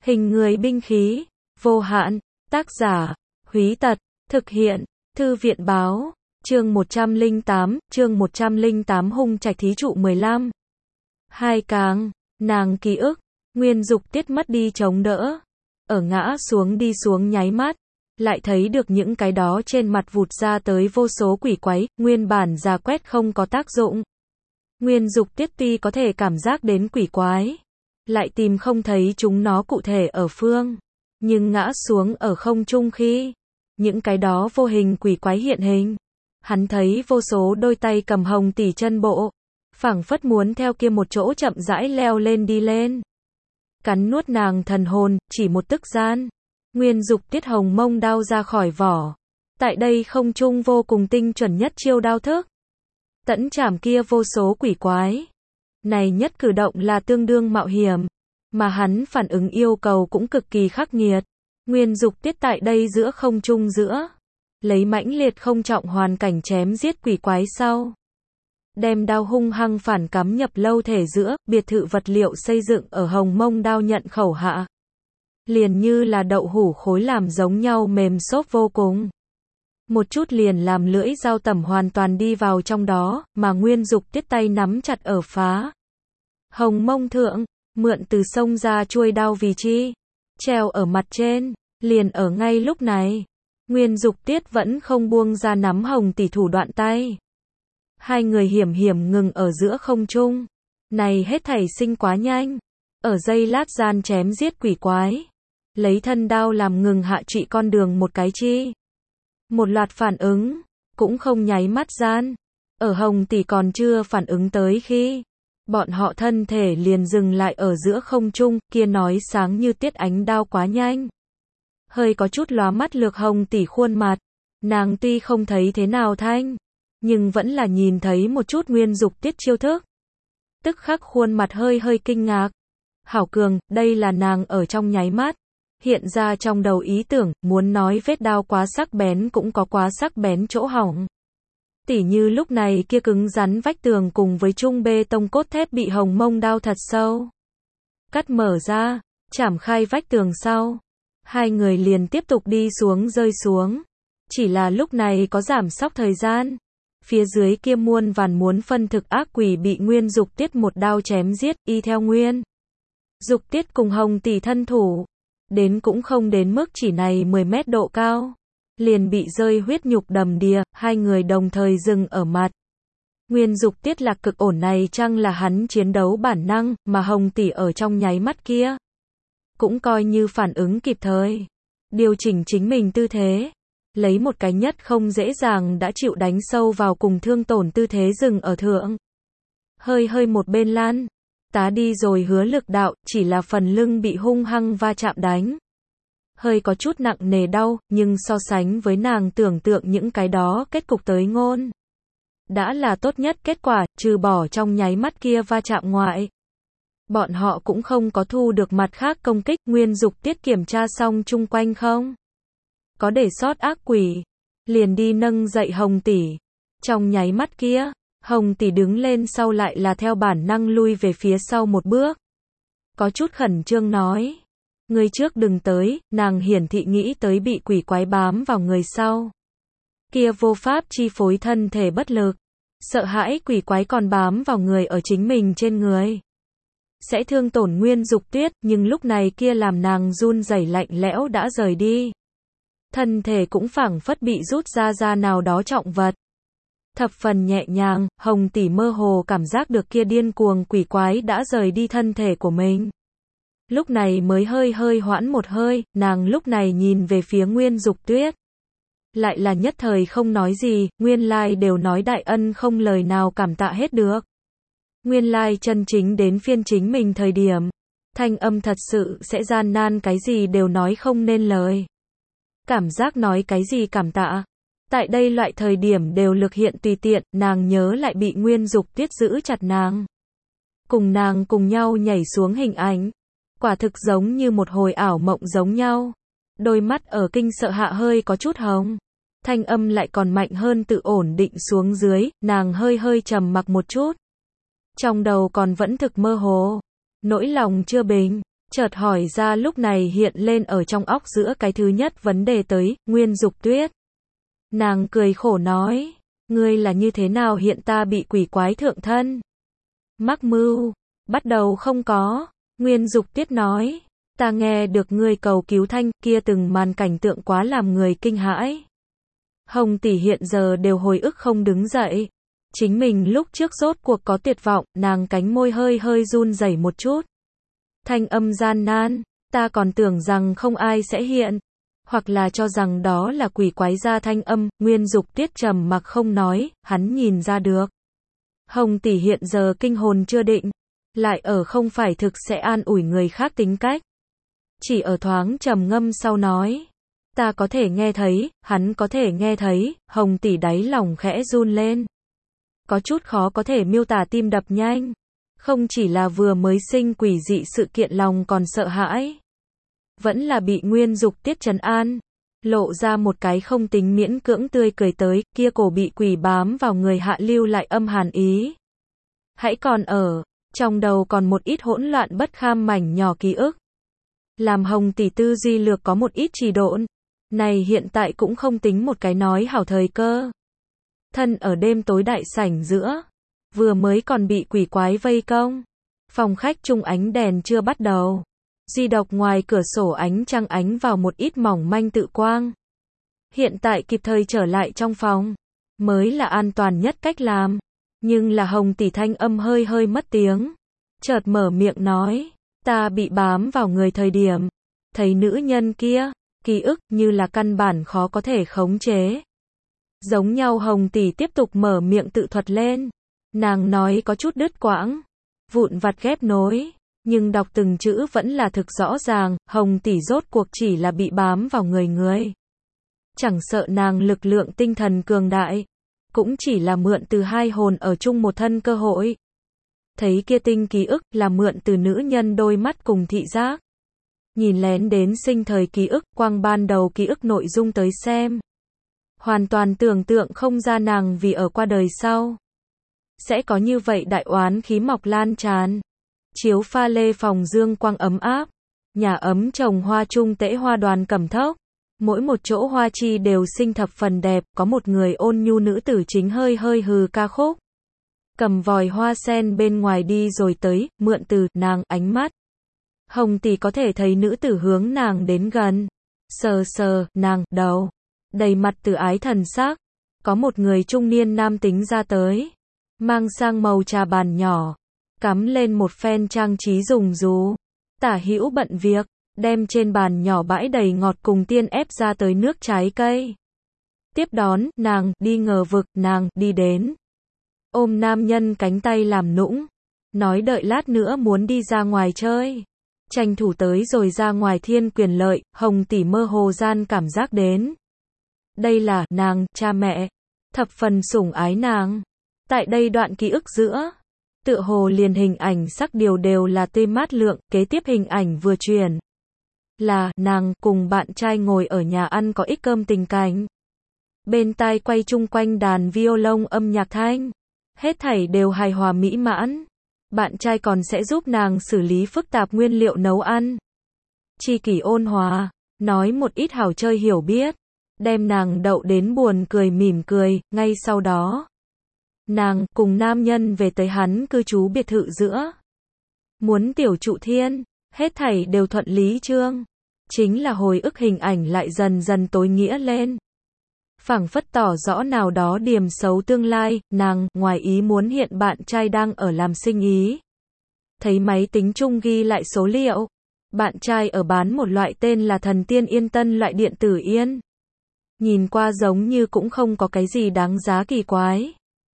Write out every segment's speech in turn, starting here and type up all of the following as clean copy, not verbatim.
Hình người binh khí, vô hạn, tác giả, Húy Tật, thực hiện, Thư viện báo, chương 108 hung trạch thí trụ 15. Hai càng, nàng ký ức, Nguyên Dục Tiết mất đi chống đỡ, ở ngã xuống đi xuống nháy mắt, lại thấy được những cái đó trên mặt vụt ra tới vô số quỷ quái, nguyên bản giả quét không có tác dụng. Nguyên Dục Tiết tuy có thể cảm giác đến quỷ quái, lại tìm không thấy chúng nó cụ thể ở phương, nhưng ngã xuống ở không trung khi những cái đó vô hình quỷ quái hiện hình, hắn thấy vô số đôi tay cầm hồng tỷ chân bộ, phảng phất muốn theo kia một chỗ chậm rãi leo lên đi lên, cắn nuốt nàng thần hồn, chỉ một tức gian, Nguyên Dục Tiết hồng mông đao ra khỏi vỏ, tại đây không trung vô cùng tinh chuẩn nhất chiêu đao thức, tẫn chảm kia vô số quỷ quái. Này nhất cử động là tương đương mạo hiểm, mà hắn phản ứng yêu cầu cũng cực kỳ khắc nghiệt. Nguyên Dục Tiết tại đây giữa không trung giữa, lấy mãnh liệt không trọng hoàn cảnh chém giết quỷ quái sau, đem đao hung hăng phản cắm nhập lâu thể giữa, biệt thự vật liệu xây dựng ở hồng mông đao nhận khẩu hạ. Liền như là đậu hũ khối làm giống nhau mềm xốp vô cùng. Một chút liền làm lưỡi dao tẩm hoàn toàn đi vào trong đó, mà Nguyên Dục Tiết tay nắm chặt ở phá hồng mông thượng, mượn từ sông ra chuôi đao vì chi, treo ở mặt trên, liền ở ngay lúc này, Nguyên Dục Tiết vẫn không buông ra nắm hồng tỷ thủ đoạn tay. Hai người hiểm hiểm ngừng ở giữa không trung, này hết thảy sinh quá nhanh, ở giây lát gian chém giết quỷ quái, lấy thân đao làm ngừng hạ trị con đường một cái chi. Một loạt phản ứng, cũng không nháy mắt gian, ở hồng tỷ còn chưa phản ứng tới khi, bọn họ thân thể liền dừng lại ở giữa không trung, kia nói sáng như tiết ánh đao quá nhanh. Hơi có chút lóa mắt lược hồng tỷ khuôn mặt, nàng tuy không thấy thế nào thanh, nhưng vẫn là nhìn thấy một chút Nguyên Dục Tiết chiêu thức. Tức khắc khuôn mặt hơi hơi kinh ngạc. Hảo cường, đây là nàng ở trong nháy mắt. Hiện ra trong đầu ý tưởng, muốn nói vết đao quá sắc bén cũng có quá sắc bén chỗ hỏng. Tỉ như lúc này kia cứng rắn vách tường cùng với trung bê tông cốt thép bị hồng mông đao thật sâu cắt mở ra, chảm khai vách tường sau. Hai người liền tiếp tục đi xuống rơi xuống. Chỉ là lúc này có giảm sóc thời gian. Phía dưới kia muôn vàn muốn phân thực ác quỷ bị Nguyên Dục Tiết một đao chém giết, y theo Nguyên Dục Tiết cùng hồng tỷ thân thủ. Đến cũng không đến mức chỉ này 10 mét độ cao. Liền bị rơi huyết nhục đầm đìa, hai người đồng thời dừng ở mặt. Nguyên Dục Tiết lạc cực ổn này chăng là hắn chiến đấu bản năng, mà hồng tỷ ở trong nháy mắt kia. Cũng coi như phản ứng kịp thời. Điều chỉnh chính mình tư thế. Lấy một cái nhất không dễ dàng đã chịu đánh sâu vào cùng thương tổn tư thế dừng ở thượng. Hơi một bên lan. Tá đi rồi hứa lực đạo, chỉ là phần lưng bị hung hăng va chạm đánh. Hơi có chút nặng nề đau, nhưng so sánh với nàng tưởng tượng những cái đó kết cục tới ngôn. Đã là tốt nhất kết quả, trừ bỏ trong nháy mắt kia va chạm ngoại. Bọn họ cũng không có thu được mặt khác công kích. Nguyên Dục Tiết kiểm tra xong chung quanh không có để sót ác quỷ, liền đi nâng dậy hồng tỷ. Trong nháy mắt kia, hồng tỷ đứng lên sau lại là theo bản năng lui về phía sau một bước. Có chút khẩn trương nói. Người trước đừng tới, nàng hiển thị nghĩ tới bị quỷ quái bám vào người sau. Kia vô pháp chi phối thân thể bất lực. Sợ hãi quỷ quái còn bám vào người ở chính mình trên người. Sẽ thương tổn Nguyên Dục Tiết, nhưng lúc này kia làm nàng run rẩy lạnh lẽo đã rời đi. Thân thể cũng phảng phất bị rút ra nào đó trọng vật. Thập phần nhẹ nhàng, hồng tỷ mơ hồ cảm giác được kia điên cuồng quỷ quái đã rời đi thân thể của mình. Lúc này mới hơi hoãn một hơi, nàng lúc này nhìn về phía Nguyên Dục Tiết. Lại là nhất thời không nói gì, nguyên lai đều nói đại ân không lời nào cảm tạ hết được. Nguyên lai chân chính đến phiên chính mình thời điểm, thanh âm thật sự sẽ gian nan cái gì đều nói không nên lời. Cảm giác nói cái gì cảm tạ. Tại đây loại thời điểm đều lực hiện tùy tiện, nàng nhớ lại bị Nguyên Dục Tiết giữ chặt nàng. Cùng nàng cùng nhau nhảy xuống hình ảnh. Quả thực giống như một hồi ảo mộng giống nhau. Đôi mắt ở kinh sợ hạ hơi có chút hồng. Thanh âm lại còn mạnh hơn tự ổn định xuống dưới, nàng hơi trầm mặc một chút. Trong đầu còn vẫn thực mơ hồ. Nỗi lòng chưa bình. chợt hỏi ra lúc này hiện lên ở trong óc giữa cái thứ nhất vấn đề tới, Nguyên Dục Tuyết. Nàng cười khổ nói, ngươi là như thế nào hiện ta bị quỷ quái thượng thân? Mắc mưu, bắt đầu không có, Nguyên Dục Tuyết nói, ta nghe được ngươi cầu cứu thanh, kia từng màn cảnh tượng quá làm người kinh hãi. Hồng tỷ hiện giờ đều hồi ức không đứng dậy. Chính mình lúc trước rốt cuộc có tuyệt vọng, nàng cánh môi hơi hơi run rẩy một chút. Thanh âm gian nan, ta còn tưởng rằng không ai sẽ hiện, hoặc là cho rằng đó là quỷ quái ra thanh âm, Nguyên Dục Tuyết trầm mặc không nói, hắn nhìn ra được. Hồng tỷ hiện giờ kinh hồn chưa định, lại ở không phải thực sẽ an ủi người khác tính cách. Chỉ ở thoáng trầm ngâm sau nói, ta có thể nghe thấy, hắn có thể nghe thấy, Hồng tỷ đáy lòng khẽ run lên. Có chút khó có thể miêu tả tim đập nhanh. Không chỉ là vừa mới sinh quỷ dị sự kiện lòng còn sợ hãi. Vẫn là bị Nguyên Dục Tiết trấn an. Lộ ra một cái không tính miễn cưỡng tươi cười tới, kia cổ bị quỷ bám vào người hạ lưu lại âm hàn ý. Hãy còn ở, trong đầu còn một ít hỗn loạn bất kham mảnh nhỏ ký ức. Làm Hồng tỷ tư duy lược có một ít trì độn. Này hiện tại cũng không tính một cái nói hảo thời cơ. Thân ở đêm tối đại sảnh giữa, vừa mới còn bị quỷ quái vây công. Phòng khách chung ánh đèn chưa bắt đầu. Duy độc ngoài cửa sổ ánh trăng ánh vào một ít mỏng manh tự quang. Hiện tại kịp thời trở lại trong phòng, mới là an toàn nhất cách làm. Nhưng là Hồng tỷ thanh âm hơi hơi mất tiếng. Chợt mở miệng nói, ta bị bám vào người thời điểm. Thấy nữ nhân kia, ký ức như là căn bản khó có thể khống chế. Giống nhau Hồng tỷ tiếp tục mở miệng tự thuật lên. Nàng nói có chút đứt quãng, vụn vặt ghép nối, nhưng đọc từng chữ vẫn là thực rõ ràng, Hồng tỷ rốt cuộc chỉ là bị bám vào người. Chẳng sợ nàng lực lượng tinh thần cường đại, cũng chỉ là mượn từ hai hồn ở chung một thân cơ hội. Thấy kia tinh ký ức là mượn từ nữ nhân đôi mắt cùng thị giác. Nhìn lén đến sinh thời ký ức, quang ban đầu ký ức nội dung tới xem. Hoàn toàn tưởng tượng không ra nàng vì ở qua đời sau. Sẽ có như vậy đại oán khí mọc lan tràn. Chiếu pha lê phòng dương quang ấm áp. Nhà ấm trồng hoa trung tễ hoa đoàn cẩm thốc. Mỗi một chỗ hoa chi đều xinh thập phần đẹp, có một người ôn nhu nữ tử chính hơi hơi hừ ca khúc. Cầm vòi hoa sen bên ngoài đi rồi tới, mượn từ nàng ánh mắt. Hồng tỷ có thể thấy nữ tử hướng nàng đến gần. Sờ sờ, nàng, đầu. Đầy mặt từ ái thần sắc. Có một người trung niên nam tính ra tới. Mang sang màu trà bàn nhỏ. Cắm lên một phen trang trí dùng dù. Tả hữu bận việc. Đem trên bàn nhỏ bãi đầy ngọt cùng tiên ép ra tới nước trái cây. Tiếp đón, nàng, đi ngờ vực, nàng, đi đến. Ôm nam nhân cánh tay làm nũng. Nói đợi lát nữa muốn đi ra ngoài chơi. Tranh thủ tới rồi ra ngoài thiên quyền lợi, Hồng tỷ mơ hồ gian cảm giác đến. Đây là, nàng, cha mẹ. Thập phần sủng ái nàng. Tại đây đoạn ký ức giữa. Tựa hồ liền hình ảnh sắc điều đều là tươi mát lượng, kế tiếp hình ảnh vừa truyền. Là, nàng, cùng bạn trai ngồi ở nhà ăn có ích cơm tình cảnh. Bên tai quay chung quanh đàn violon âm nhạc thanh. Hết thảy đều hài hòa mỹ mãn. Bạn trai còn sẽ giúp nàng xử lý phức tạp nguyên liệu nấu ăn. Chi kỷ ôn hòa, nói một ít hảo chơi hiểu biết. Đem nàng đậu đến buồn cười mỉm cười, ngay sau đó. Nàng, cùng nam nhân về tới hắn cư trú biệt thự giữa. Muốn tiểu trụ thiên, hết thảy đều thuận lý chương. Chính là hồi ức hình ảnh lại dần dần tối nghĩa lên. Phảng phất tỏ rõ nào đó điểm xấu tương lai, nàng, ngoài ý muốn hiện bạn trai đang ở làm sinh ý. Thấy máy tính chung ghi lại số liệu. Bạn trai ở bán một loại tên là Thần Tiên Yên Tân loại điện tử yên. Nhìn qua giống như cũng không có cái gì đáng giá kỳ quái.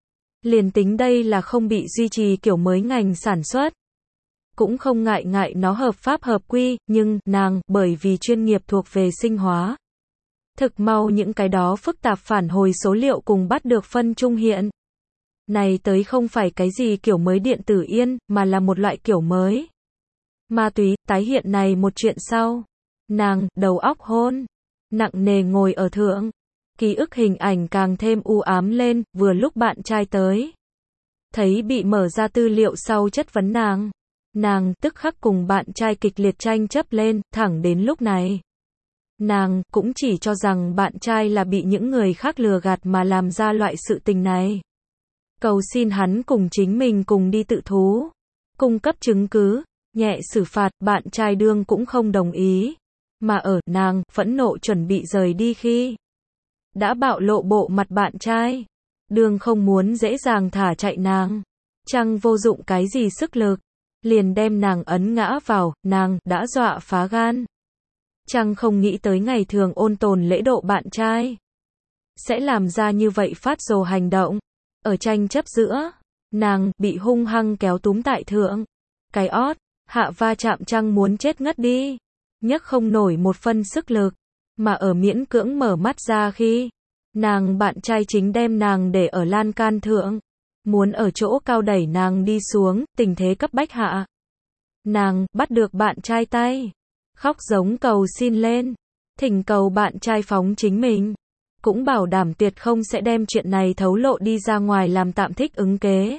Liền tính đây là không bị duy trì kiểu mới ngành sản xuất. Cũng không ngại nó hợp pháp hợp quy, nhưng, nàng, bởi vì chuyên nghiệp thuộc về sinh hóa. Thực mau những cái đó phức tạp phản hồi số liệu cùng bắt được phân trung hiện. Này tới không phải cái gì kiểu mới điện tử yên, mà là một loại kiểu mới. Ma túy, tái hiện này một chuyện sau. Nàng, đầu óc hôn. Nặng nề ngồi ở thượng. Ký ức hình ảnh càng thêm u ám lên, vừa lúc bạn trai tới. Thấy bị mở ra tư liệu sau chất vấn nàng. Nàng tức khắc cùng bạn trai kịch liệt tranh chấp lên, thẳng đến lúc này. Nàng cũng chỉ cho rằng bạn trai là bị những người khác lừa gạt mà làm ra loại sự tình này. Cầu xin hắn cùng chính mình cùng đi tự thú. Cung cấp chứng cứ, nhẹ xử phạt, bạn trai đương cũng không đồng ý. Mà ở nàng phẫn nộ chuẩn bị rời đi khi đã bạo lộ bộ mặt bạn trai. Đương không muốn dễ dàng thả chạy nàng. Chăng vô dụng cái gì sức lực. Liền đem nàng ấn ngã vào, nàng đã dọa phá gan. Chăng không nghĩ tới ngày thường ôn tồn lễ độ bạn trai sẽ làm ra như vậy phát rồ hành động. Ở tranh chấp giữa, nàng bị hung hăng kéo túm tại thượng. Cái ót, hạ va chạm chăng muốn chết ngất đi. Nhấc không nổi một phân sức lực. Mà ở miễn cưỡng mở mắt ra khi nàng bạn trai chính đem nàng để ở lan can thượng. Muốn ở chỗ cao đẩy nàng đi xuống, tình thế cấp bách hạ. Nàng bắt được bạn trai tay. Khóc giống cầu xin lên. Thỉnh cầu bạn trai phóng chính mình. Cũng bảo đảm tuyệt không sẽ đem chuyện này thấu lộ đi ra ngoài làm tạm thích ứng kế.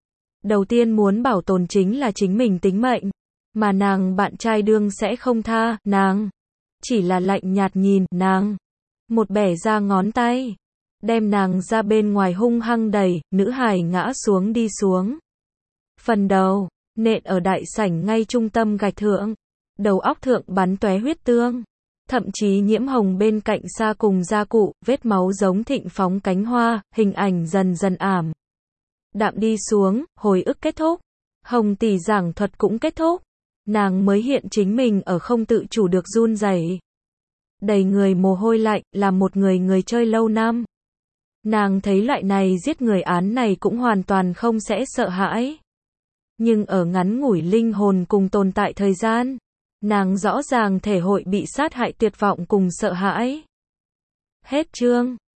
Đầu tiên muốn bảo tồn chính là chính mình tính mệnh. Mà nàng bạn trai đương sẽ không tha, nàng. Chỉ là lạnh nhạt nhìn, nàng. Một bẻ ra ngón tay. Đem nàng ra bên ngoài hung hăng đẩy, nữ hài ngã xuống đi xuống. Phần đầu, nện ở đại sảnh ngay trung tâm gạch thượng. Đầu óc thượng bắn tóe huyết tương. Thậm chí nhiễm hồng bên cạnh xa cùng da cụ, vết máu giống thịnh phóng cánh hoa, hình ảnh dần dần ảm. Đạm đi xuống, hồi ức kết thúc. Hồng tỷ giảng thuật cũng kết thúc. Nàng mới hiện chính mình ở không tự chủ được run rẩy. Đầy người mồ hôi lạnh, là một người chơi lâu năm. Nàng thấy loại này giết người án này cũng hoàn toàn không sẽ sợ hãi. Nhưng ở ngắn ngủi linh hồn cùng tồn tại thời gian, nàng rõ ràng thể hội bị sát hại tuyệt vọng cùng sợ hãi. Hết chương.